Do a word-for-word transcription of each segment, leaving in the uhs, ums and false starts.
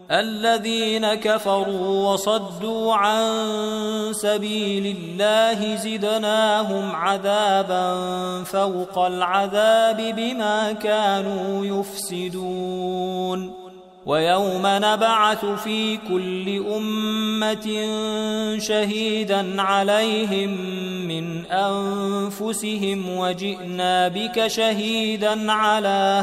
الذين كفروا وصدوا عن سبيل الله زدناهم عذابا فوق العذاب بما كانوا يفسدون ويوم نبعث في كل أمة شهيدا عليهم من أنفسهم وجئنا بك شهيدا على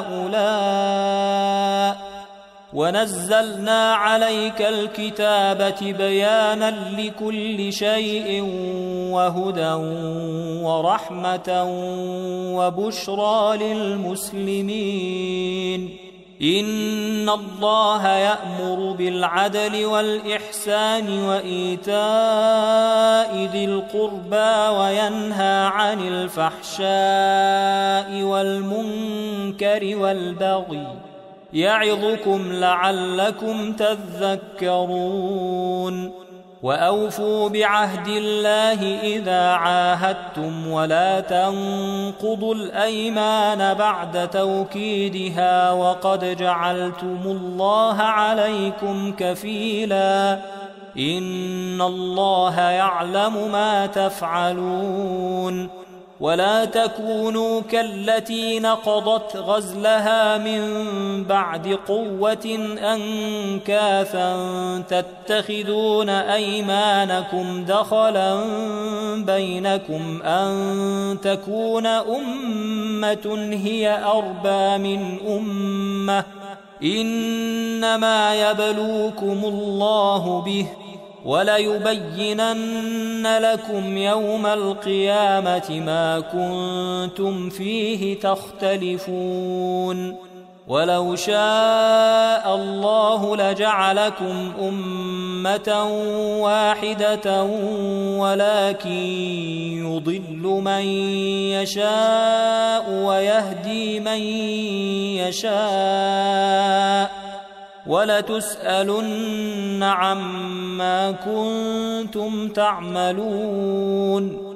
هؤلاء ونزلنا عليك الكتاب بيانا لكل شيء وهدى ورحمة وبشرى للمسلمين إن الله يأمر بالعدل والإحسان وإيتاء ذي القربى وينهى عن الفحشاء والمنكر والبغي يعظكم لعلكم تذكرون وأوفوا بعهد الله إذا عاهدتم ولا تنقضوا الأيمان بعد توكيدها وقد جعلتم الله عليكم كفيلا إن الله يعلم ما تفعلون ولا تكونوا كالتي نقضت غزلها من بعد قوة أنكاثا تتخذون أيمانكم دخلا بينكم أن تكون أمة هي أربى من أمة إنما يبلوكم الله به وليبينن لكم يوم القيامة ما كنتم فيه تختلفون ولو شاء الله لجعلكم أمة واحدة ولكن يضل من يشاء ويهدي من يشاء ولتسألن عما كنتم تعملون